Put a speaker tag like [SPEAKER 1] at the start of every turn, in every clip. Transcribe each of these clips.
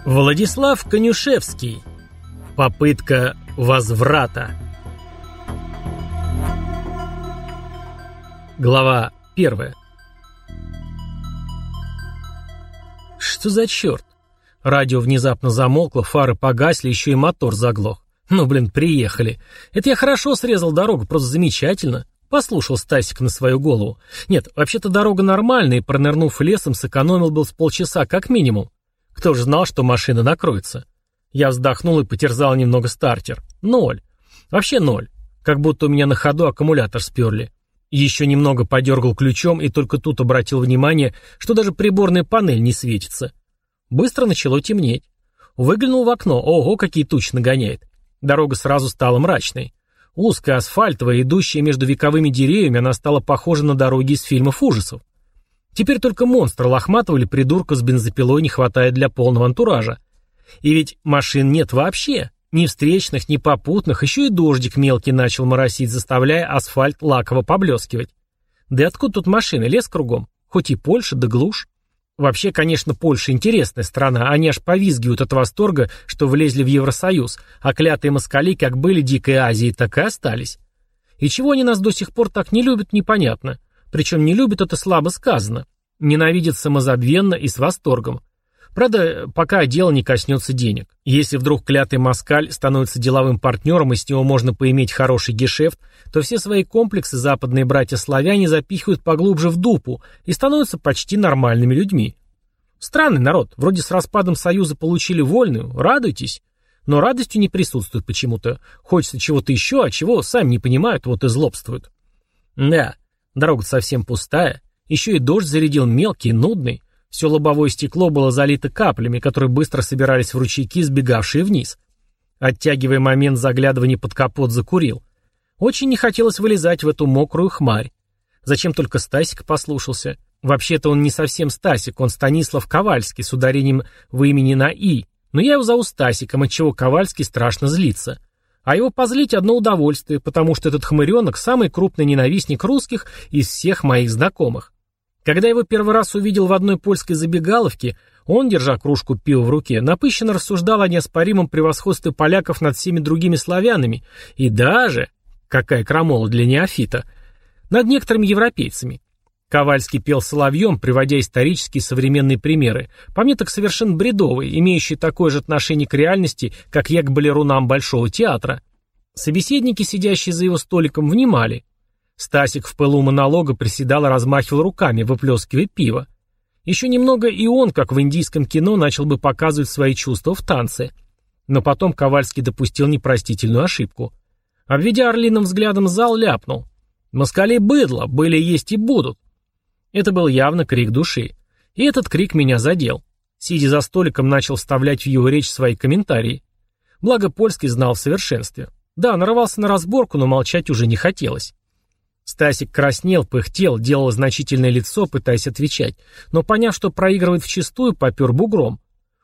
[SPEAKER 1] Владислав Конюшевский. Попытка возврата. Глава 1. Что за черт? Радио внезапно замолкло, фары погасли, еще и мотор заглох. Приехали. Это я хорошо срезал дорогу, просто замечательно. Послушал Стасик на свою голову. Нет, вообще-то дорога нормальная, и пронырнув лесом, сэкономил был с полчаса как минимум. Кто ж знал, что машина накроется? Я вздохнул и потерзал немного стартер. 0. Вообще 0. Как будто у меня на ходу аккумулятор сперли. Еще немного подергал ключом и только тут обратил внимание, что даже приборная панель не светится. Быстро начало темнеть. Выглянул в окно. Ого, какие тучи нагоняет. Дорога сразу стала мрачной. Узкая, асфальтовая, идущая между вековыми деревьями, она стала похожа на дороги из фильмов ужасов. Теперь только монстра лохматого или придурка с бензопилой не хватает для полного антуража. И ведь машин нет вообще. Ни встречных, ни попутных, еще и дождик мелкий начал моросить, заставляя асфальт лаково поблескивать. Да и откуда тут машины? Лес кругом. Хоть и Польша, да глушь. Вообще, конечно, Польша интересная страна, они аж повизгивают от восторга, что влезли в Евросоюз, а клятые москали как были дикой Азией, так и остались. И чего они нас до сих пор так не любят, непонятно. Причем не любят — это слабо сказано. Ненавидят самозабвенно и с восторгом. Правда, пока дело не коснется денег. Если вдруг клятый москаль становится деловым партнером и с него можно поиметь хороший гешефт, то все свои комплексы западные братья-славяне запихивают поглубже в дупу и становятся почти нормальными людьми. Странный народ, вроде с распадом Союза получили вольную, радуйтесь. Но радостью не присутствует почему-то. Хочется чего-то еще, а чего сами не понимают, вот и злобствуют. Да, дорога совсем пустая, еще и дождь зарядил мелкий, нудный. Все лобовое стекло было залито каплями, которые быстро собирались в ручейки, сбегавшие вниз. Оттягивая момент заглядывания под капот, закурил. Очень не хотелось вылезать в эту мокрую хмарь. Зачем только Стасик послушался? Вообще-то он не совсем Стасик, он Станислав Ковальский с ударением в имени на «и». Но я его зову Стасиком, отчего Ковальский страшно злится. А его позлить одно удовольствие, потому что этот хмыренок самый крупный ненавистник русских из всех моих знакомых. Когда его первый раз увидел в одной польской забегаловке, он, держа кружку пива в руке, напыщенно рассуждал о неоспоримом превосходстве поляков над всеми другими славянами и даже, какая крамола для неофита, над некоторыми европейцами. Ковальский пел соловьем, приводя исторические современные примеры, по мне так совершенно бредовые, имеющие такое же отношение к реальности, как я к балерунам Большого театра. Собеседники, сидящие за его столиком, внимали. Стасик в пылу монолога приседал и размахивал руками, выплескивая пиво. Еще немного и он, как в индийском кино, начал бы показывать свои чувства в танце. Но потом Ковальский допустил непростительную ошибку. Обведя орлиным взглядом зал, ляпнул: «Москали быдло, были, есть и будут». Это был явно крик души. И этот крик меня задел. Сидя за столиком, начал вставлять в его речь свои комментарии. Благо польский знал в совершенстве. Да, нарывался на разборку, но молчать уже не хотелось. Стасик краснел, пыхтел, делал значительное лицо, пытаясь отвечать, но, поняв, что проигрывает вчистую, попер бугром.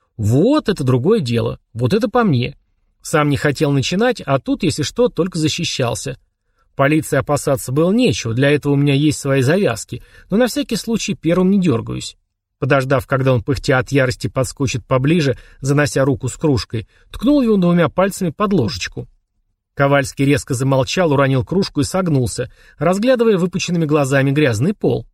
[SPEAKER 1] Вот это другое дело, вот это по мне. Сам не хотел начинать, а тут, если что, только защищался. Полиции опасаться было нечего, для этого у меня есть свои завязки, но на всякий случай первым не дергаюсь. Подождав, когда он, пыхтя от ярости, подскочит поближе, занося руку с кружкой, ткнул его двумя пальцами под ложечку. Ковальский резко замолчал, уронил кружку и согнулся, разглядывая выпученными глазами грязный пол.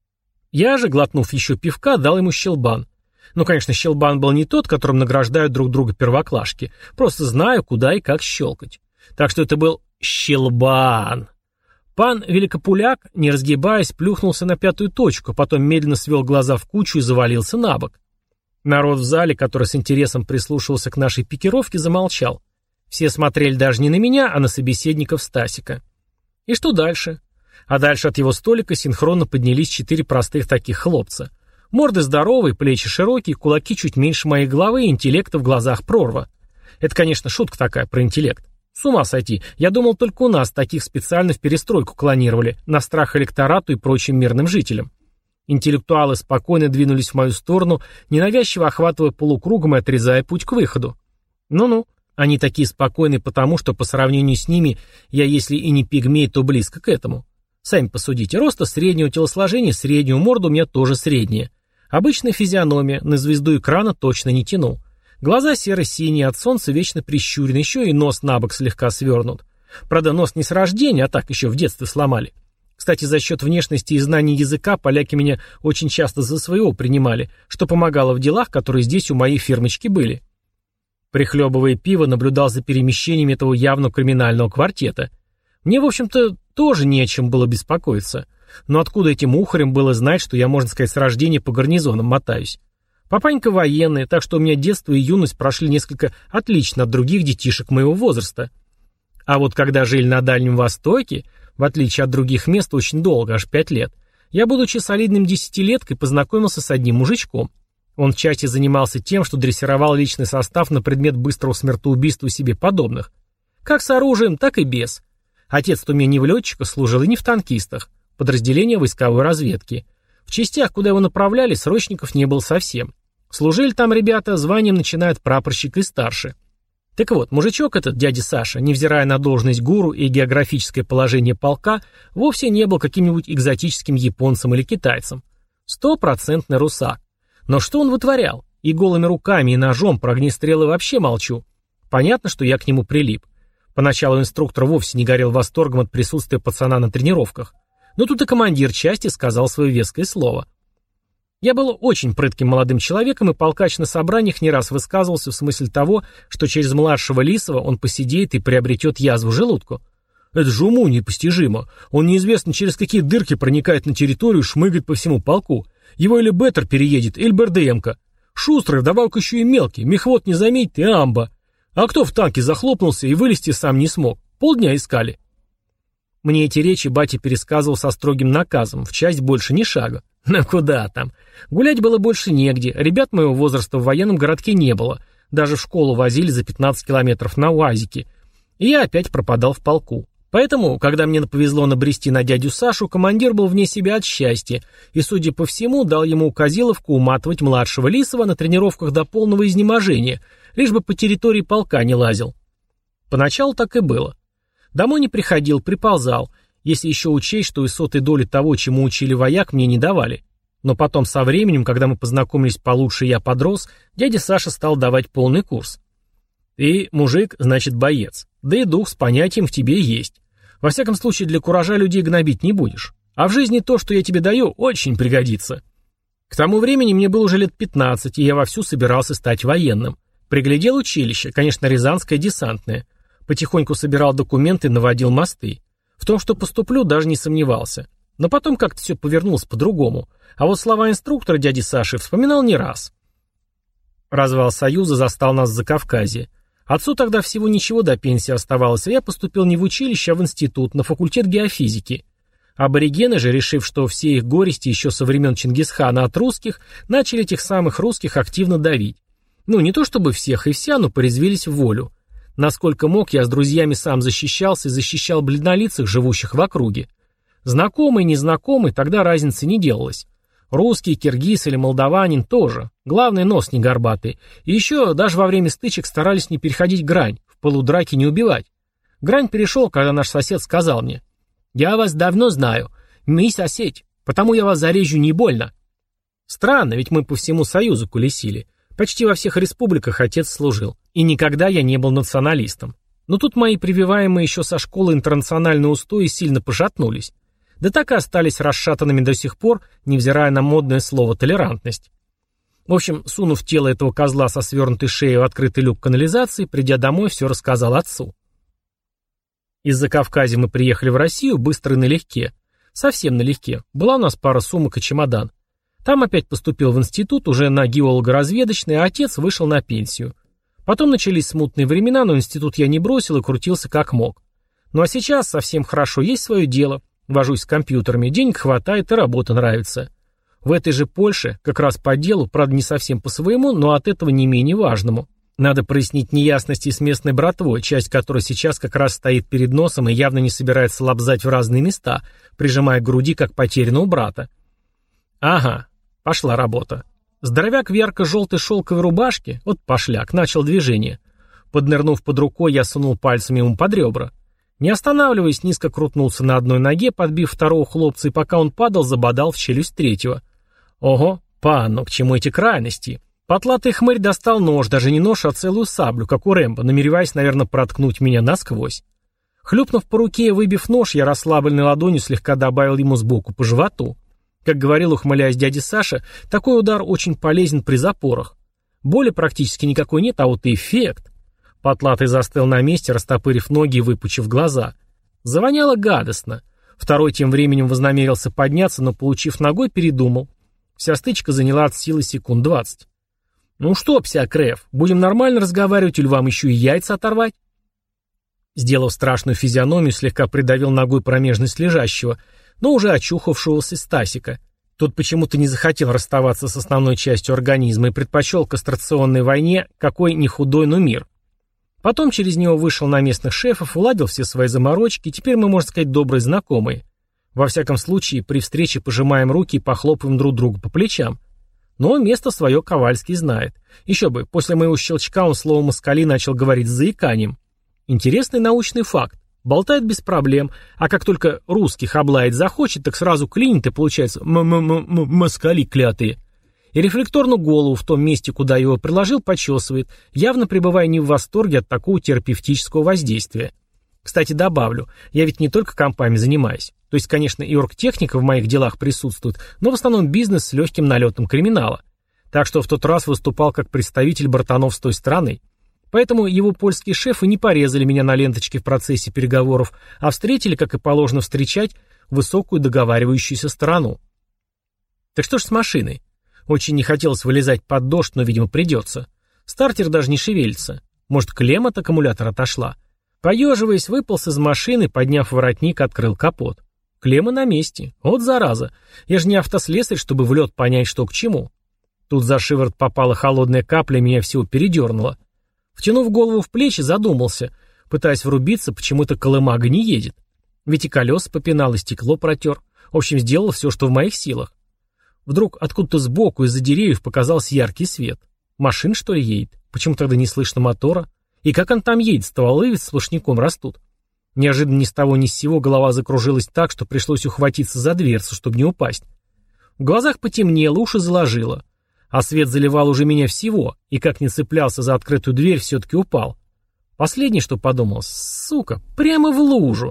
[SPEAKER 1] Я же, глотнув еще пивка, дал ему щелбан. Ну, конечно, щелбан был не тот, которым награждают друг друга первоклашки. Просто знаю, куда и как щелкать. Так что это был щелбан. Пан Великопуляк, не разгибаясь, плюхнулся на пятую точку, потом медленно свел глаза в кучу и завалился на бок. Народ в зале, который с интересом прислушивался к нашей пикировке, замолчал. Все смотрели даже не на меня, а на собеседников Стасика. И что дальше? А дальше от его столика синхронно поднялись 4 простых таких хлопца. Морды здоровые, плечи широкие, кулаки чуть меньше моей головы и интеллекта в глазах прорва. Это, конечно, шутка такая про интеллект. С ума сойти. Я думал, только у нас таких специально в перестройку клонировали, на страх электорату и прочим мирным жителям. Интеллектуалы спокойно двинулись в мою сторону, ненавязчиво охватывая полукругом и отрезая путь к выходу. Ну-ну. Они такие спокойные потому, что по сравнению с ними я, если и не пигмей, то близко к этому. Сами посудите, роста среднего, телосложения среднего, морда у меня тоже средняя. Обычная физиономия, на звезду экрана точно не тяну. Глаза серо-синие, от солнца вечно прищурены, еще и нос набок слегка свернут. Правда, нос не с рождения, а так еще в детстве сломали. Кстати, за счет внешности и знаний языка поляки меня очень часто за своего принимали, что помогало в делах, которые здесь у моей фирмочки были. Прихлебывая пиво, наблюдал за перемещениями этого явно криминального квартета. Мне, в общем-то, тоже не о чем было беспокоиться. Но откуда этим ухарям было знать, что я, можно сказать, с рождения по гарнизонам мотаюсь? Папанька военный, так что у меня детство и юность прошли несколько отлично от других детишек моего возраста. А вот когда жили на Дальнем Востоке, в отличие от других мест очень долго, аж 5 лет, я, будучи солидным десятилеткой, познакомился с одним мужичком. Он в части занимался тем, что дрессировал личный состав на предмет быстрого смертоубийства себе подобных. Как с оружием, так и без. Отец-то у меня не в летчика служил и не в танкистах. Подразделение войсковой разведки. В частях, куда его направляли, срочников не было совсем. Служили там ребята, званием начиная от прапорщика и старше. Так вот, мужичок этот, дядя Саша, невзирая на должность гуру и географическое положение полка, вовсе не был каким-нибудь экзотическим японцем или китайцем. 100% русак. Но что он вытворял? И голыми руками, и ножом, про огнестрелы вообще молчу. Понятно, что я к нему прилип. Поначалу инструктор вовсе не горел восторгом от присутствия пацана на тренировках. Но тут и командир части сказал свое веское слово. Я был очень прытким молодым человеком, и полкач на собраниях не раз высказывался в смысле того, что через младшего Лисова он посидеет и приобретет язву желудку. Это же уму непостижимо. Он неизвестно через какие дырки проникает на территорию, шмыгает по всему полку. Его или Беттер переедет, или БРДМ-ка. Шустрый, вдобавок еще и мелкий, мехвод не заметит и амба. А кто в танке захлопнулся и вылезти сам не смог? Полдня искали. Мне эти речи батя пересказывал со строгим наказом, в часть больше ни шага. Ну куда там? Гулять было больше негде, ребят моего возраста в военном городке не было. Даже в школу возили за 15 километров на УАЗике. И я опять пропадал в полку. Поэтому, когда мне повезло набрести на дядю Сашу, командир был вне себя от счастья и, судя по всему, дал ему указиловку уматывать младшего Лисова на тренировках до полного изнеможения, лишь бы по территории полка не лазил. Поначалу так и было. Домой не приходил, приползал, если еще учесть, что и сотой доли того, чему учили вояк, мне не давали. Но потом со временем, когда мы познакомились получше и я подрос, дядя Саша стал давать полный курс. Ты, мужик, значит боец. Да и дух с понятием в тебе есть. Во всяком случае, для куража людей гнобить не будешь. А в жизни то, что я тебе даю, очень пригодится. К тому времени мне было уже лет 15, и я вовсю собирался стать военным. Приглядел училище, конечно, Рязанское десантное. Потихоньку собирал документы, наводил мосты. В том, что поступлю, даже не сомневался. Но потом как-то все повернулось по-другому. А вот слова инструктора дяди Саши вспоминал не раз. Развал Союза застал нас в Закавказье. Отцу тогда всего ничего до пенсии оставалось, а я поступил не в училище, а в институт, на факультет геофизики. Аборигены же, решив, что все их горести еще со времен Чингисхана от русских, начали этих самых русских активно давить. Ну, не то чтобы всех и вся, но порезвились в волю. Насколько мог, я с друзьями сам защищался и защищал бледнолицых, живущих в округе. Знакомый, незнакомый, тогда разницы не делалось. Русский, киргиз или молдаванин тоже. Главное, нос не горбатый. И еще даже во время стычек старались не переходить грань, в полудраке не убивать. Грань перешел, когда наш сосед сказал мне: «Я вас давно знаю, мы сосед, потому я вас зарежу не больно». Странно, ведь мы по всему Союзу колесили. Почти во всех республиках отец служил. И никогда я не был националистом. Но тут мои прививаемые еще со школы интернациональные устои сильно пошатнулись. Да так и остались расшатанными до сих пор, невзирая на модное слово «толерантность». В общем, сунув тело этого козла со свернутой шеей в открытый люк канализации, придя домой, все рассказал отцу. Из Закавказья мы приехали в Россию быстро и налегке. Совсем налегке. Была у нас пара сумок и чемодан. Там опять поступил в институт, уже на геолого-разведочный, а отец вышел на пенсию. Потом начались смутные времена, но институт я не бросил и крутился как мог. Ну а сейчас совсем хорошо, есть свое дело. Вожусь с компьютерами, денег хватает и работа нравится. В этой же Польше, как раз по делу, правда не совсем по своему, но от этого не менее важному. Надо прояснить неясности с местной братвой, часть которой сейчас как раз стоит перед носом и явно не собирается лобзать в разные места, прижимая к груди, как потерянного брата. Ага, пошла работа. Здоровяк в ярко-желтой шелковой рубашке, вот пошляк, начал движение. Поднырнув под рукой, я сунул пальцем ему под ребра. Не останавливаясь, низко крутнулся на одной ноге, подбив второго хлопца, и пока он падал, забодал в челюсть третьего. Ого, панно, к чему эти крайности? Потлатый хмырь достал нож, даже не нож, а целую саблю, как у Рэмбо, намереваясь, наверное, проткнуть меня насквозь. Хлюпнув по руке и выбив нож, я расслабленной ладонью слегка добавил ему сбоку по животу. Как говорил, ухмыляясь дядя Саша, такой удар очень полезен при запорах. Боли практически никакой нет, а вот и эффект. Потлатый застыл на месте, растопырив ноги и выпучив глаза. Завоняло гадостно. Второй тем временем вознамерился подняться, но, получив ногой, передумал. Вся стычка заняла от силы секунд 20. «Ну что, псякреф, будем нормально разговаривать или вам еще и яйца оторвать?» Сделав страшную физиономию, слегка придавил ногой промежность лежащего, но уже очухавшегося Стасика. Тот почему-то не захотел расставаться с основной частью организма и предпочел кастрационной войне какой ни худой, но мир. Потом через него вышел на местных шефов, уладил все свои заморочки, и теперь мы, можно сказать, добрые знакомые. Во всяком случае, при встрече пожимаем руки и похлопаем друг другу по плечам. Но место свое Ковальский знает. Еще бы, после моего щелчка он слово «москали» начал говорить с заиканием. Интересный научный факт. Болтает без проблем, а как только русских облаять захочет, так сразу клинит и получается «москали клятые». И рефлекторно голову в том месте, куда его приложил, почесывает, явно пребывая не в восторге от такого терапевтического воздействия. Кстати, добавлю, я ведь не только компами занимаюсь. То есть, конечно, и оргтехника в моих делах присутствует, но в основном бизнес с легким налетом криминала. Так что в тот раз выступал как представитель братанов с той стороны. Поэтому его польские шефы не порезали меня на ленточке в процессе переговоров, а встретили, как и положено встречать, высокую договаривающуюся сторону. Так что ж с машиной? Очень не хотелось вылезать под дождь, но, видимо, придется. Стартер даже не шевелится. Может, клемма от аккумулятора отошла? Поеживаясь, выполз из машины, подняв воротник, открыл капот. Клемма на месте. Вот зараза. Я же не автослесарь, чтобы в лед понять, что к чему. Тут за шиворот попала холодная капля, меня всего передернуло. Втянув голову в плечи, задумался, пытаясь врубиться, почему-то колымага не едет. Ведь и колеса попинал, и стекло протер. В общем, сделал все, что в моих силах. Вдруг откуда-то сбоку из-за деревьев показался яркий свет. Машина, что ли, едет? Почему тогда не слышно мотора? И как он там едет? Стволы ведь сплошняком растут. Неожиданно ни с того ни с сего голова закружилась так, что пришлось ухватиться за дверцу, чтобы не упасть. В глазах потемнело, уши заложило. А свет заливал уже меня всего, и как не цеплялся за открытую дверь, все-таки упал. Последнее, что подумал, сука, прямо в лужу.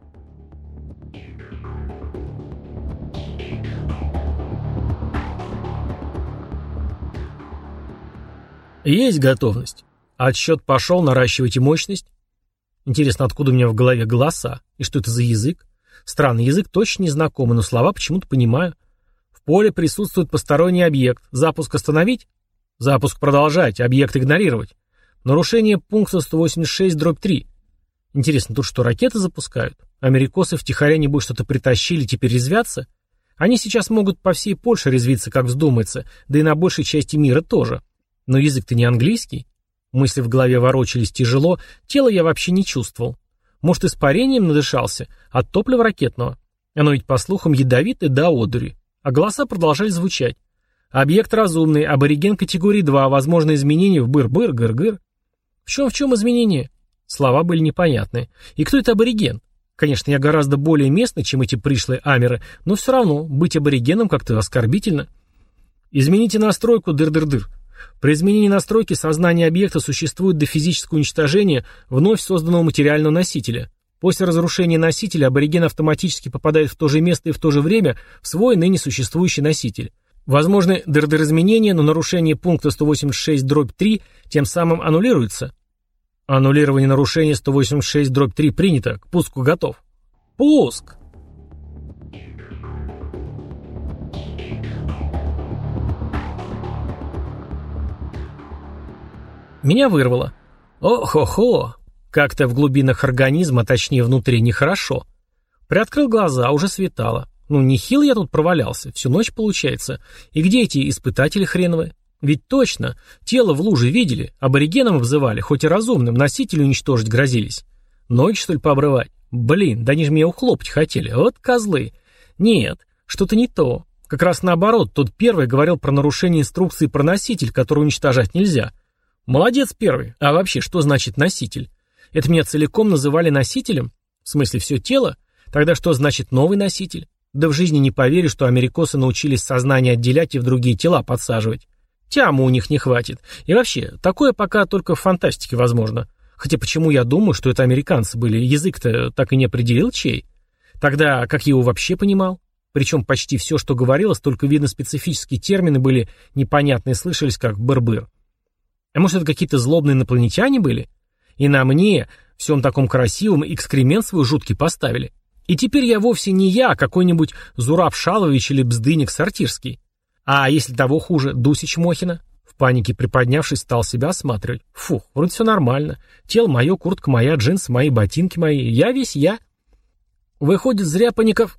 [SPEAKER 1] Есть готовность. Отсчет пошел, наращивайте мощность. Интересно, откуда у меня в голове голоса? И что это за язык? Странный язык, точно незнакомый, но слова почему-то понимаю. В поле присутствует посторонний объект. Запуск остановить? Запуск продолжать, объект игнорировать. Нарушение пункта 186/3. Интересно, тут что, ракеты запускают? Америкосы втихаря небось что-то притащили, теперь резвятся? Они сейчас могут по всей Польше резвиться, как вздумается, да и на большей части мира тоже. Но язык-то не английский. Мысли в голове ворочались тяжело, тело я вообще не чувствовал. Может, испарением надышался от топлива ракетного? Оно ведь, по слухам, ядовитое до одури. А голоса продолжали звучать. Объект разумный, абориген категории 2, возможно изменения в быр-быр, гыр-гыр. В чем изменения? Слова были непонятны. И кто это абориген? Конечно, я гораздо более местный, чем эти пришлые амеры, но все равно быть аборигеном как-то оскорбительно. Измените настройку, дыр-дыр-дыр. При изменении настройки сознание объекта существует до физического уничтожения вновь созданного материального носителя. После разрушения носителя абориген автоматически попадает в то же место и в то же время в свой ныне существующий носитель. Возможны дыр-дыр изменения, но нарушение пункта 186/3 тем самым аннулируется. Аннулирование нарушения 186/3 принято. К пуску готов. Пуск! Меня вырвало. О-хо-хо! Как-то в глубинах организма, точнее внутри, нехорошо. Приоткрыл глаза, уже светало. Ну, нехило я тут провалялся, всю ночь получается. И где эти испытатели хреновые? Ведь точно, тело в луже видели, аборигеном обзывали, хоть и разумным, носитель уничтожить грозились. Ноги, что ли, пообрывать? Блин, да они же меня ухлопать хотели, вот козлы. Нет, что-то не то. Как раз наоборот, тот первый говорил про нарушение инструкции про носитель, который уничтожать нельзя. Молодец первый. А вообще, что значит носитель? Это меня целиком называли носителем? В смысле, все тело? Тогда что значит новый носитель? Да в жизни не поверю, что америкосы научились сознание отделять и в другие тела подсаживать. Тяму у них не хватит. И вообще, такое пока только в фантастике возможно. Хотя почему я думаю, что это американцы были? Язык-то так и не определил чей. Тогда как я его вообще понимал? Причем почти все, что говорилось, только видно специфические термины были непонятные, слышались как быр-быр. А может, это какие-то злобные инопланетяне были? И на мне, всем таком красивом, экскремент свой жуткий поставили. И теперь я вовсе не я, а какой-нибудь Зураб Шалович или Бздыник Сортирский. А если того хуже, Дусич Мохина? В панике приподнявшись, стал себя осматривать. Фух, вроде все нормально. Тело мое, куртка моя, джинсы мои, ботинки мои. Я весь я. Выходит, зря Паников...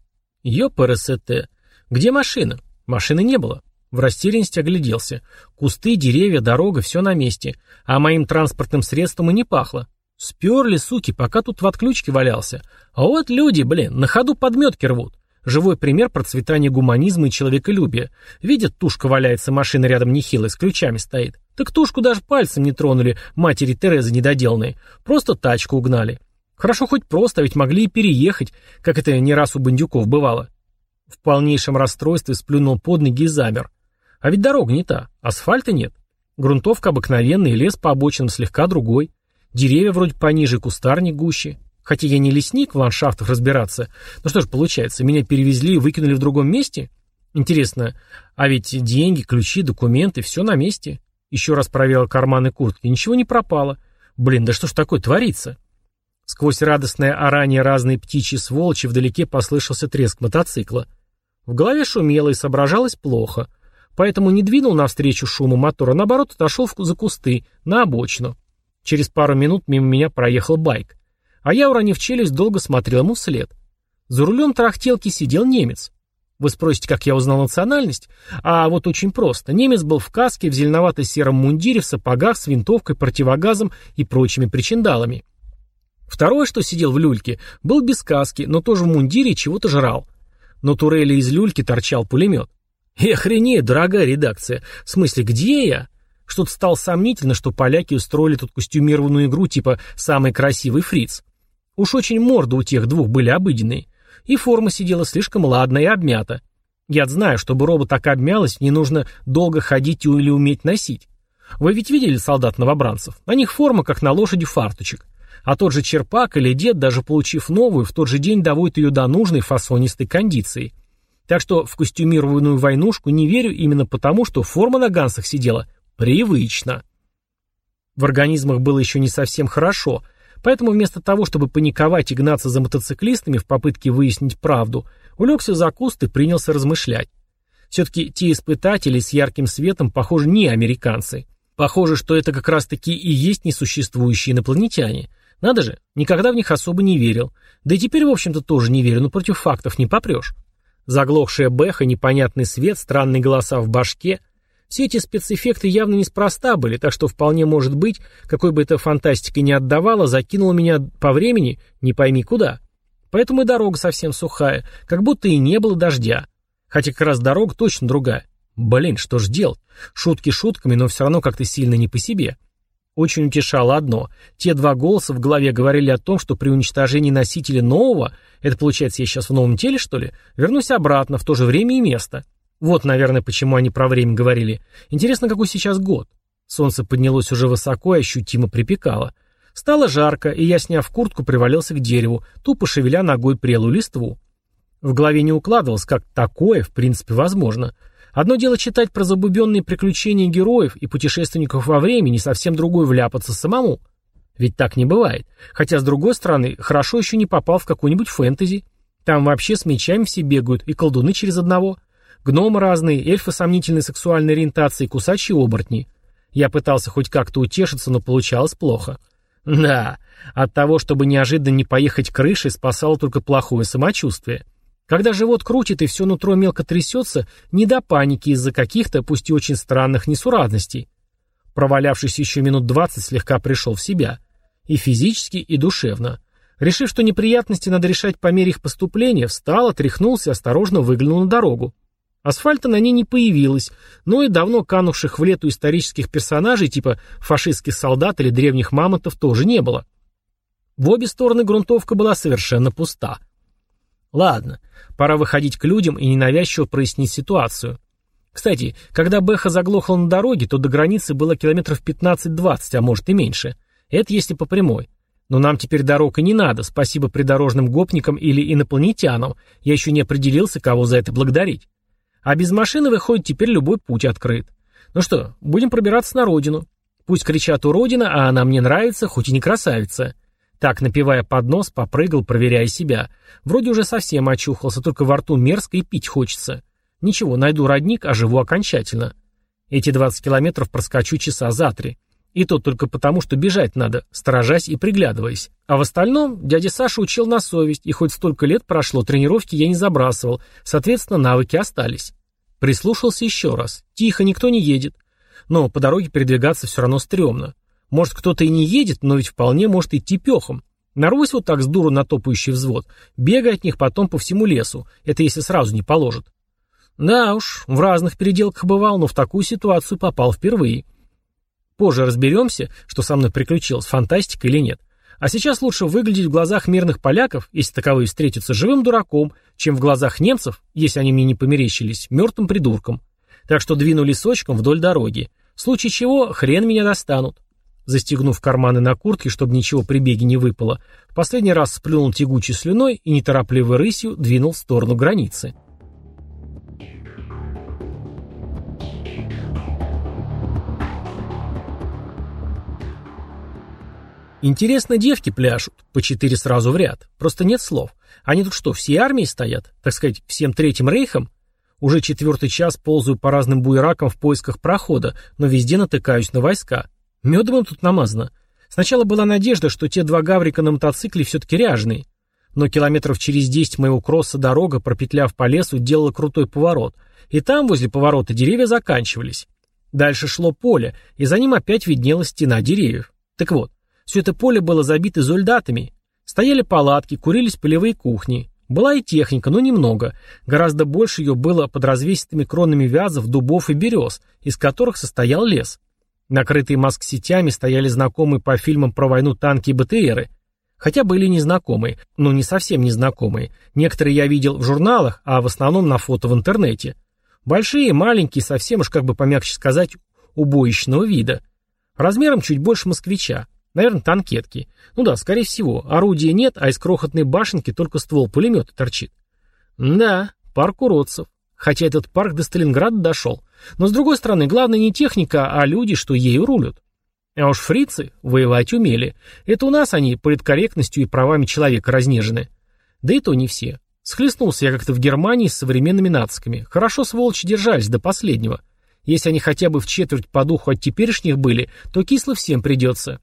[SPEAKER 1] Ёпрст. Где машина? Машины не было. В растерянности огляделся. Кусты, деревья, дорога, все на месте. А моим транспортным средством и не пахло. Сперли, суки, пока тут в отключке валялся. А вот люди, на ходу подметки рвут. Живой пример процветания гуманизма и человеколюбия. Видят, тушка валяется, машина рядом нехилая, с ключами стоит. Так тушку даже пальцем не тронули, матери Терезы недоделанные. Просто тачку угнали. Хорошо хоть просто, ведь могли и переехать, как это не раз у бандюков бывало. В полнейшем расстройстве сплюнул под ноги и замер. А ведь дорога не та, асфальта нет. Грунтовка обыкновенная, лес по обочинам слегка другой. Деревья вроде пониже, кустарник гуще. Хотя я не лесник в ландшафтах разбираться. Но что ж получается, меня перевезли и выкинули в другом месте? Интересно, а ведь деньги, ключи, документы, все на месте. Еще раз проверил карманы куртки, ничего не пропало. Да что ж такое творится? Сквозь радостное орание разной птичьи сволочи вдалеке послышался треск мотоцикла. В голове шумело и соображалось плохо. Поэтому не двинул навстречу шуму мотора, наоборот, отошел за кусты, на обочину. Через пару минут мимо меня проехал байк. А я, уронив челюсть, долго смотрел ему вслед. За рулем трахтелки сидел немец. Вы спросите, как я узнал национальность? А вот очень просто. Немец был в каске, в зеленовато-сером мундире, в сапогах, с винтовкой, противогазом и прочими причиндалами. Второй, что сидел в люльке, был без каски, но тоже в мундире и чего-то жрал. На турели из люльки торчал пулемет. Охренеть, дорогая редакция. В смысле, где я? Что-то стало сомнительно, что поляки устроили тут костюмированную игру типа «Самый красивый фриц». Уж очень морды у тех двух были обыденные. И форма сидела слишком ладно и обмята. Я знаю, чтобы роба так обмялась, не нужно долго ходить или уметь носить. Вы ведь видели солдат-новобранцев? На них форма, как на лошади фарточек. А тот же черпак или дед, даже получив новую, в тот же день доводит ее до нужной фасонистой кондиции. Так что в костюмированную войнушку не верю именно потому, что форма на гансах сидела привычно. В организмах было еще не совсем хорошо, поэтому вместо того, чтобы паниковать и гнаться за мотоциклистами в попытке выяснить правду, улегся за куст и принялся размышлять. Все-таки те испытатели с ярким светом, похоже, не американцы. Похоже, что это как раз-таки и есть несуществующие инопланетяне. Надо же, никогда в них особо не верил. Да и теперь, в общем-то, тоже не верю, но против фактов не попрешь. Заглохшая бэха, непонятный свет, странные голоса в башке. Все эти спецэффекты явно неспроста были, так что вполне может быть, какой бы эта фантастика ни отдавала, закинула меня по времени не пойми куда. Поэтому и дорога совсем сухая, как будто и не было дождя. Хотя как раз дорога точно другая. Что ж делать? Шутки шутками, но все равно как-то сильно не по себе. Очень утешало одно. Те два голоса в голове говорили о том, что при уничтожении носителя нового, это получается я сейчас в новом теле, что ли, вернусь обратно в то же время и место. Вот, наверное, почему они про время говорили. Интересно, какой сейчас год. Солнце поднялось уже высоко и ощутимо припекало. Стало жарко, и я, сняв куртку, привалился к дереву, тупо шевеля ногой прелую листву. В голове не укладывалось, как такое, в принципе, возможно. Одно дело читать про забубенные приключения героев и путешественников во времени, совсем другое вляпаться самому. Ведь так не бывает. Хотя, с другой стороны, хорошо еще не попал в какой-нибудь фэнтези. Там вообще с мечами все бегают, и колдуны через одного. Гномы разные, эльфы сомнительной сексуальной ориентации, кусачие оборотни. Я пытался хоть как-то утешиться, но получалось плохо. Да, от того, чтобы неожиданно не поехать крышей, спасало только плохое самочувствие. Когда живот крутит и все нутро мелко трясется, не до паники из-за каких-то, пусть и очень странных, несуразностей. Провалявшись еще минут 20, слегка пришел в себя. И физически, и душевно. Решив, что неприятности надо решать по мере их поступления, встал, отряхнулся и осторожно выглянул на дорогу. Асфальта на ней не появилось, но и давно канувших в лету исторических персонажей типа фашистских солдат или древних мамонтов тоже не было. В обе стороны грунтовка была совершенно пуста. Ладно, пора выходить к людям и ненавязчиво прояснить ситуацию. Кстати, когда Бэха заглохла на дороге, то до границы было километров 15-20, а может и меньше. Это если по прямой. Но нам теперь дорог и не надо, спасибо придорожным гопникам или инопланетянам. Я еще не определился, кого за это благодарить. А без машины, выходит, теперь любой путь открыт. Ну что, будем пробираться на родину. Пусть кричат «Уродина», а она мне нравится, хоть и не красавица. Так, напевая под нос, попрыгал, проверяя себя. Вроде уже совсем очухался, только во рту мерзко и пить хочется. Ничего, найду родник, оживу окончательно. Эти 20 километров проскочу часа за 3. И то только потому, что бежать надо, сторожась и приглядываясь. А в остальном дядя Саша учил на совесть, и хоть столько лет прошло, тренировки я не забрасывал, соответственно, навыки остались. Прислушался еще раз. Тихо, никто не едет. Но по дороге передвигаться все равно стрёмно. Может, кто-то и не едет, но ведь вполне может идти пехом. Нарвусь вот так с дуру на топающий взвод, бегай от них потом по всему лесу, это если сразу не положат. Да уж, в разных переделках бывал, но в такую ситуацию попал впервые. Позже разберемся, что со мной приключилось, фантастика или нет. А сейчас лучше выглядеть в глазах мирных поляков, если таковые встретятся, живым дураком, чем в глазах немцев, если они мне не померещились, мертвым придурком. Так что двину лесочком вдоль дороги. В случае чего хрен меня достанут. Застегнув карманы на куртке, чтобы ничего при беге не выпало, в последний раз сплюнул тягучей слюной и неторопливой рысью двинул в сторону границы. Интересно, девки пляшут, по 4 сразу в ряд. Просто нет слов. Они тут что, всей армией стоят? Так сказать, всем Третьим Рейхом? Уже 4-й час ползаю по разным буеракам в поисках прохода, но везде натыкаюсь на войска. Медом им тут намазано. Сначала была надежда, что те 2 гаврика на мотоцикле все-таки ряженые. Но километров через 10 моего кросса дорога, пропетляв по лесу, делала крутой поворот. И там, возле поворота, деревья заканчивались. Дальше шло поле, и за ним опять виднелась стена деревьев. Так вот, все это поле было забито зольдатами. Стояли палатки, курились полевые кухни. Была и техника, но немного. Гораздо больше ее было под развесистыми кронами вязов, дубов и берез, из которых состоял лес. Накрытые маск-сетями стояли знакомые по фильмам про войну танки и БТРы. Хотя были незнакомые, но не совсем незнакомые. Некоторые я видел в журналах, а в основном на фото в интернете. Большие, маленькие, совсем уж, как бы помягче сказать, убоищного вида. Размером чуть больше москвича. Наверное, танкетки. Ну да, скорее всего. Орудия нет, а из крохотной башенки только ствол пулемета торчит. Да, парк уродцев. Хотя этот парк до Сталинграда дошел. Но с другой стороны, главное не техника, а люди, что ею рулят. А уж фрицы воевать умели. Это у нас они политкорректностью и правами человека разнежены. Да и то не все. Схлестнулся я как-то в Германии с современными нациками. Хорошо сволочи держались до последнего. Если они хотя бы в четверть по духу от теперешних были, то кисло всем придется.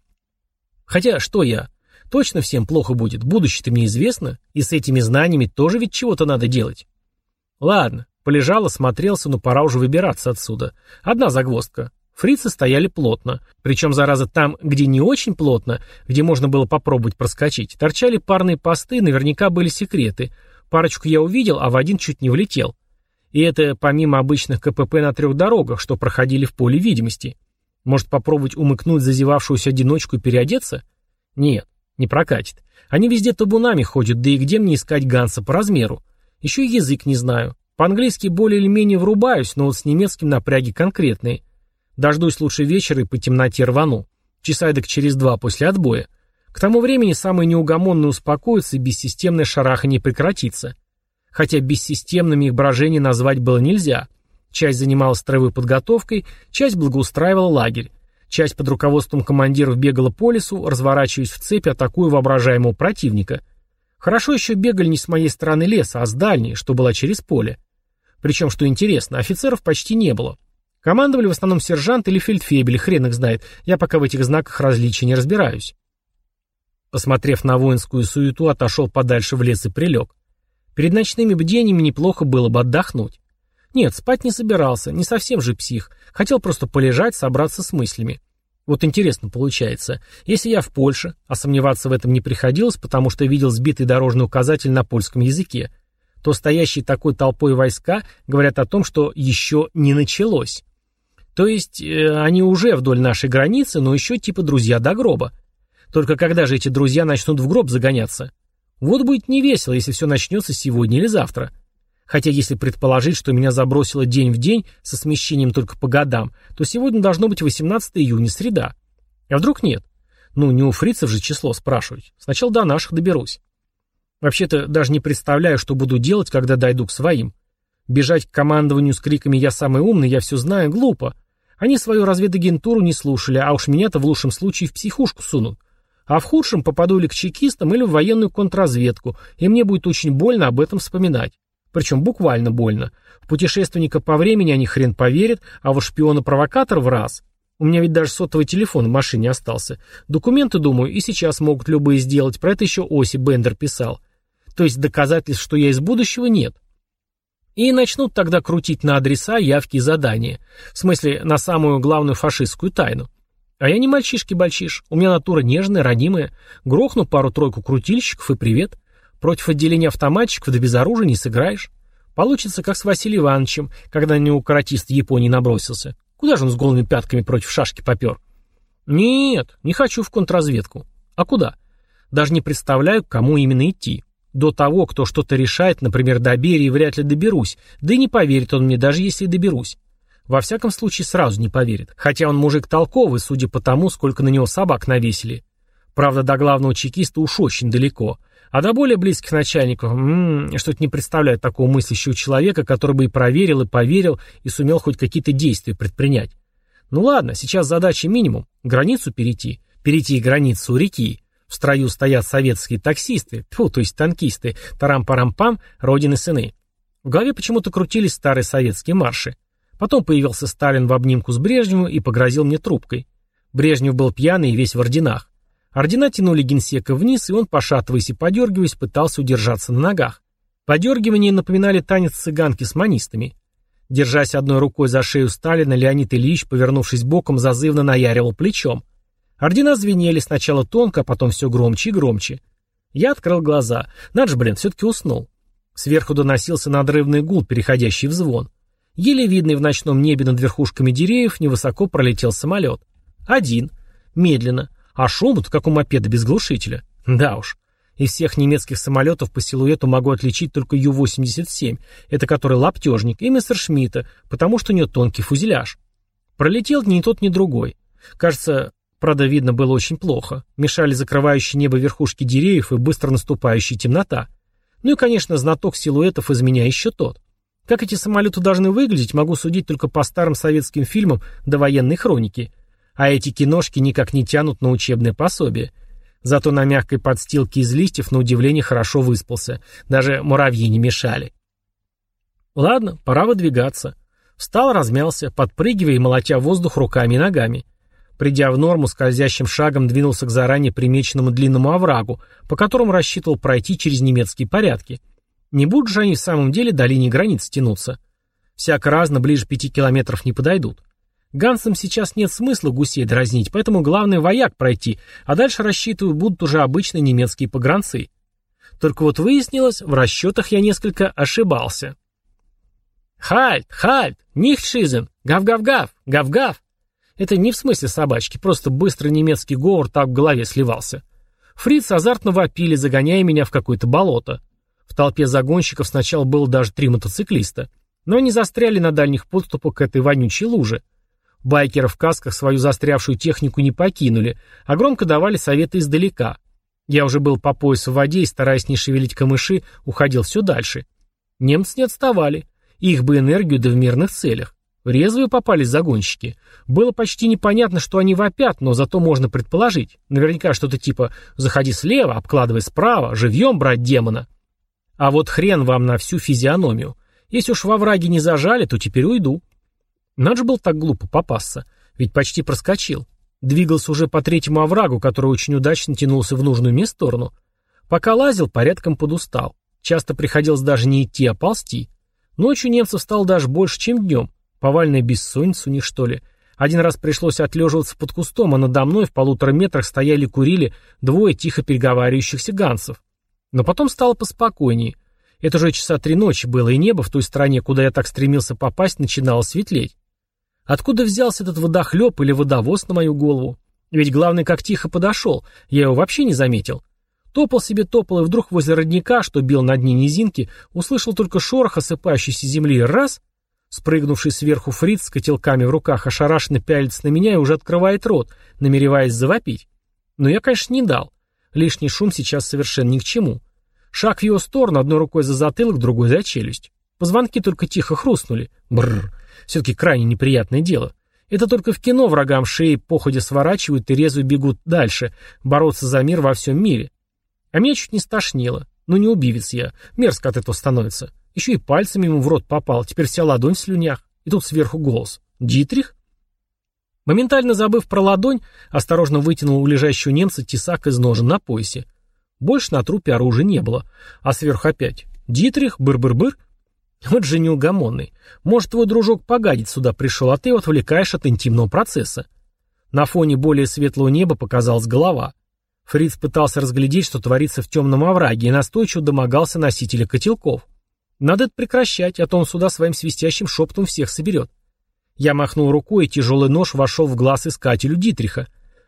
[SPEAKER 1] Хотя, что я? Точно всем плохо будет, будущее-то мне известно, и с этими знаниями тоже ведь чего-то надо делать. Ладно, полежал, осмотрелся, но пора уже выбираться отсюда. Одна загвоздка. Фрицы стояли плотно, причем, зараза, там, где не очень плотно, где можно было попробовать проскочить, торчали парные посты, наверняка были секреты. Парочку я увидел, а в один чуть не влетел. И это помимо обычных КПП на 3 дорогах, что проходили в поле видимости. Может, попробовать умыкнуть зазевавшуюся одиночку и переодеться? Нет, не прокатит. Они везде табунами ходят, да и где мне искать Ганса по размеру? Еще и язык не знаю. По-английски более или менее врубаюсь, но вот с немецким напряги конкретные. Дождусь лучше вечера и по темноте рвану. Часа эдак через 2 после отбоя. К тому времени самые неугомонные успокоятся и бессистемное шараханье прекратится. Хотя бессистемными их брожение назвать было нельзя. Часть занималась строевой подготовкой, часть благоустраивала лагерь. Часть под руководством командиров бегала по лесу, разворачиваясь в цепи, атакуя воображаемого противника. Хорошо еще бегали не с моей стороны леса, а с дальней, что была через поле. Причем, что интересно, офицеров почти не было. Командовали в основном сержант или фельдфебель, хрен их знает, я пока в этих знаках различия не разбираюсь. Посмотрев на воинскую суету, отошел подальше в лес и прилег. Перед ночными бдениями неплохо было бы отдохнуть. Нет, спать не собирался, не совсем же псих. Хотел просто полежать, собраться с мыслями. Вот интересно получается, если я в Польше, а сомневаться в этом не приходилось, потому что видел сбитый дорожный указатель на польском языке, то стоящие такой толпой войска говорят о том, что еще не началось. То есть они уже вдоль нашей границы, но еще типа друзья до гроба. Только когда же эти друзья начнут в гроб загоняться? Вот будет невесело, если все начнется сегодня или завтра. Хотя если предположить, что меня забросило день в день со смещением только по годам, то сегодня должно быть 18 июня, среда. А вдруг нет? Ну, не у фрицев же число спрашивать. Сначала до наших доберусь. Вообще-то даже не представляю, что буду делать, когда дойду к своим. Бежать к командованию с криками «Я самый умный, я все знаю» глупо. Они свою разведагентуру не слушали, а уж меня-то в лучшем случае в психушку сунут. А в худшем попаду или к чекистам, или в военную контрразведку, и мне будет очень больно об этом вспоминать. Причем буквально больно. В путешественника по времени они хрен поверят, а вот шпиона-провокатор в раз. У меня ведь даже сотовый телефон в машине остался. Документы, думаю, и сейчас могут любые сделать, про это еще Оси Бендер писал. То есть доказательств, что я из будущего, нет. И начнут тогда крутить на адреса, явки и задания. В смысле, на самую главную фашистскую тайну. А я не мальчишки-бальчиш, у меня натура нежная, ранимая. Грохну пару-тройку крутильщиков и привет. Против отделения автоматчиков да без оружия не сыграешь. Получится, как с Василием Ивановичем, когда на него каратист Японии набросился. Куда же он с голыми пятками против шашки попер? Нет, не хочу в контрразведку. А куда? Даже не представляю, к кому именно идти. До того, кто что-то решает, например, до Берии, вряд ли доберусь. Да и не поверит он мне, даже если и доберусь. Во всяком случае, сразу не поверит. Хотя он мужик толковый, судя по тому, сколько на него собак навесили. Правда, до главного чекиста уж очень далеко. А до более близких начальников, что-то не представляет такого мыслящего человека, который бы и проверил, и поверил, и сумел хоть какие-то действия предпринять. Ну ладно, сейчас задача минимум. Границу перейти. Перейти границу у реки. В строю стоят советские таксисты, то есть танкисты, тарам-парам-пам, родины сыны. В голове почему-то крутились старые советские марши. Потом появился Сталин в обнимку с Брежневым и погрозил мне трубкой. Брежнев был пьяный и весь в орденах. Ордена тянули генсека вниз, и он, пошатываясь и подергиваясь, пытался удержаться на ногах. Подергивания напоминали танец цыганки с манистами. Держась одной рукой за шею Сталина, Леонид Ильич, повернувшись боком, зазывно наяривал плечом. Ордена звенели сначала тонко, а потом все громче и громче. Я открыл глаза. Надо же, все-таки уснул. Сверху доносился надрывный гул, переходящий в звон. Еле видный в ночном небе над верхушками деревьев невысоко пролетел самолет. Один. Медленно. А шум-то, как у мопеда без глушителя. Да уж. Из всех немецких самолетов по силуэту могу отличить только Ю-87, это который лаптежник, и Мессершмитта, потому что у нее тонкий фюзеляж. Пролетел ни тот, ни другой. Кажется, правда, видно было очень плохо. Мешали закрывающие небо верхушки деревьев и быстро наступающая темнота. Ну и, конечно, знаток силуэтов из меня еще тот. Как эти самолеты должны выглядеть, могу судить только по старым советским фильмам до военной хроники. А эти киношки никак не тянут на учебное пособие. Зато на мягкой подстилке из листьев, на удивление, хорошо выспался. Даже муравьи не мешали. Ладно, пора выдвигаться. Встал, размялся, подпрыгивая и молотя воздух руками и ногами. Придя в норму, скользящим шагом двинулся к заранее примеченному длинному оврагу, по которому рассчитывал пройти через немецкие порядки. Не будут же они в самом деле до линии границ тянуться. Всяко разно, ближе 5 километров не подойдут. Ганцам сейчас нет смысла гусей дразнить, поэтому главное вояк пройти, а дальше, рассчитываю, будут уже обычные немецкие погранцы. Только вот выяснилось, в расчетах я несколько ошибался. «Хальт! Хальт! Нихт шизен! Гав-гав-гав! Гав-гав!» Это не в смысле собачки, просто быстрый немецкий говор так в голове сливался. Фрицы азартно вопили, загоняя меня в какое-то болото. В толпе загонщиков сначала было даже 3 мотоциклиста, но они застряли на дальних подступах к этой вонючей луже. Байкеры в касках свою застрявшую технику не покинули, а громко давали советы издалека. Я уже был по пояс в воде и, стараясь не шевелить камыши, уходил все дальше. Немцы не отставали. Их бы энергию да в мирных целях. Резвые попались загонщики. Было почти непонятно, что они вопят, но зато можно предположить. Наверняка что-то типа «заходи слева, обкладывай справа, живьем брать демона». А вот хрен вам на всю физиономию. Если уж во враге не зажали, то теперь уйду. Надо же было так глупо попасться. Ведь почти проскочил. Двигался уже по 3-му оврагу, который очень удачно тянулся в нужную мне сторону. Пока лазил, порядком подустал. Часто приходилось даже не идти, а ползти. Ночью немцев стало даже больше, чем днем. Повальная бессонница у них, что ли. Один раз пришлось отлеживаться под кустом, а надо мной в 1,5 метрах стояли и курили 2 тихо переговаривающихся ганцев. Но потом стало поспокойнее. Это уже часа 3 ночи было, и небо в той стороне, куда я так стремился попасть, начинало светлеть. Откуда взялся этот водохлеб или водовоз на мою голову? Ведь главное, как тихо подошел, я его вообще не заметил. Топал себе топал, и вдруг возле родника, что бил на дне низинки, услышал только шорох осыпающейся земли. Раз! Спрыгнувший сверху фриц с котелками в руках ошарашенно пялится на меня и уже открывает рот, намереваясь завопить. Но я, конечно, не дал. Лишний шум сейчас совершенно ни к чему. Шаг в его сторону, одной рукой за затылок, другой за челюсть. Позвонки только тихо хрустнули. Бррр. Все-таки крайне неприятное дело. Это только в кино врагам шеи походя сворачивают и резво бегут дальше, бороться за мир во всем мире. А меня чуть не стошнило. Ну не убивец я. Мерзко от этого становится. Еще и пальцем ему в рот попал. Теперь вся ладонь в слюнях. И тут сверху голос. «Дитрих?» Моментально забыв про ладонь, осторожно вытянул у лежащего немца тесак из ножен на поясе. Больше на трупе оружия не было. А сверху опять. «Дитрих? Быр-быр-быр?» Вот же неугомонный. Может, твой дружок погадить сюда пришел, а ты его отвлекаешь от интимного процесса. На фоне более светлого неба показалась голова. Фриц пытался разглядеть, что творится в темном овраге, и настойчиво домогался носителя котелков. Надо это прекращать, а то он сюда своим свистящим шепотом всех соберет. Я махнул рукой, и тяжелый нож вошел в глаз искателю Дитриха.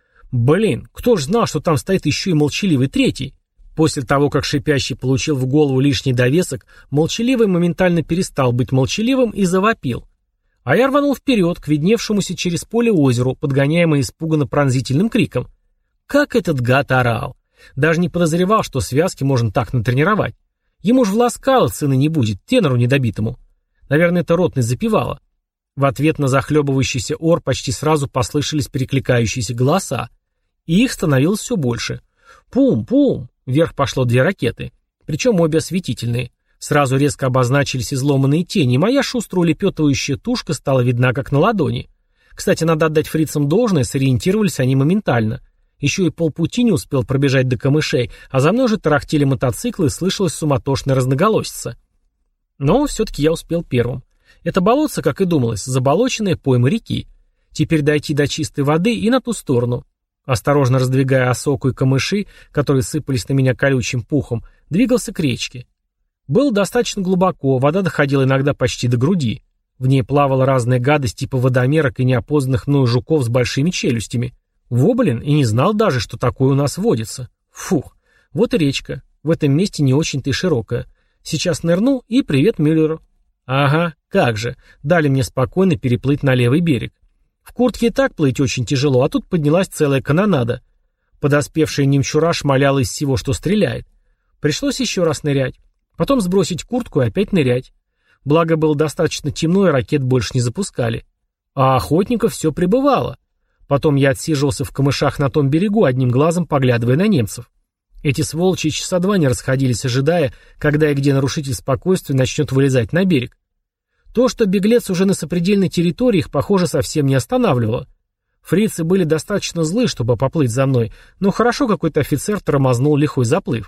[SPEAKER 1] Блин, кто ж знал, что там стоит еще и молчаливый третий? После того, как шипящий получил в голову лишний довесок, молчаливый моментально перестал быть молчаливым и завопил. А я рванул вперед, к видневшемуся через поле озеру, подгоняемый испуганно пронзительным криком. Как этот гад орал! Даже не подозревал, что связки можно так натренировать. Ему ж в ласкало цены не будет, тенору недобитому. Наверное, это ротный запевала. В ответ на захлебывающийся ор почти сразу послышались перекликающиеся голоса. И их становилось все больше. Пум-пум! Вверх пошло 2 ракеты. Причем обе осветительные. Сразу резко обозначились изломанные тени, и моя шустро улепетывающая тушка стала видна как на ладони. Кстати, надо отдать фрицам должное, сориентировались они моментально. Еще и полпути не успел пробежать до камышей, а за мной уже тарахтели мотоциклы и слышалась суматошная разноголосица. Но все-таки я успел первым. Это болотце, как и думалось, заболоченная пойма реки. Теперь дойти до чистой воды и на ту сторону. Осторожно раздвигая осоку и камыши, которые сыпались на меня колючим пухом, двигался к речке. Было достаточно глубоко, вода доходила иногда почти до груди. В ней плавала разная гадость типа водомерок и неопознанных мною жуков с большими челюстями. Воблин и не знал даже, что такое у нас водится. Фух, вот и речка. В этом месте не очень-то и широкая. Сейчас нырну и привет Мюллеру. Ага, как же, дали мне спокойно переплыть на левый берег. В куртке и так плыть очень тяжело, а тут поднялась целая канонада. Подоспевшая немчура шмаляла из всего, что стреляет. Пришлось еще раз нырять. Потом сбросить куртку и опять нырять. Благо было достаточно темно, и ракет больше не запускали. А охотников все прибывало. Потом я отсиживался в камышах на том берегу, одним глазом поглядывая на немцев. Эти сволочи часа 2 не расходились, ожидая, когда и где нарушитель спокойствия начнет вылезать на берег. То, что беглец уже на сопредельной территории, их, похоже, совсем не останавливало. Фрицы были достаточно злы, чтобы поплыть за мной, но хорошо какой-то офицер тормознул лихой заплыв.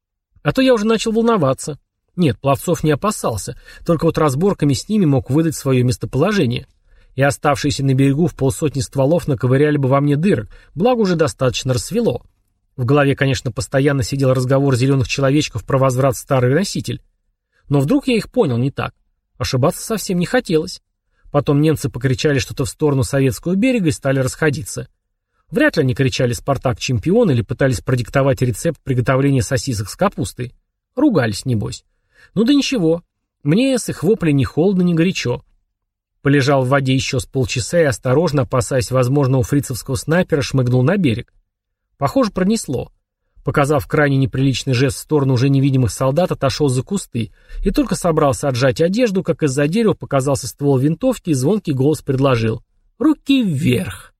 [SPEAKER 1] А то я уже начал волноваться. Нет, пловцов не опасался, только вот разборками с ними мог выдать свое местоположение. И оставшиеся на берегу в полсотни стволов наковыряли бы во мне дырок, благо уже достаточно рассвело. В голове, конечно, постоянно сидел разговор зеленых человечков про возврат в старый носитель. Но вдруг я их понял не так. Ошибаться совсем не хотелось. Потом немцы покричали что-то в сторону советского берега и стали расходиться. Вряд ли они кричали «Спартак чемпион» или пытались продиктовать рецепт приготовления сосисок с капустой. Ругались, небось. Ну да ничего. Мне с их вопля ни холодно, ни горячо. Полежал в воде еще с полчаса и осторожно, опасаясь возможного фрицевского снайпера, шмыгнул на берег. Похоже, пронесло. Показав крайне неприличный жест в сторону уже невидимых солдат, отошел за кусты и только собрался отжать одежду, как из-за дерева показался ствол винтовки и звонкий голос предложил: «Руки вверх!»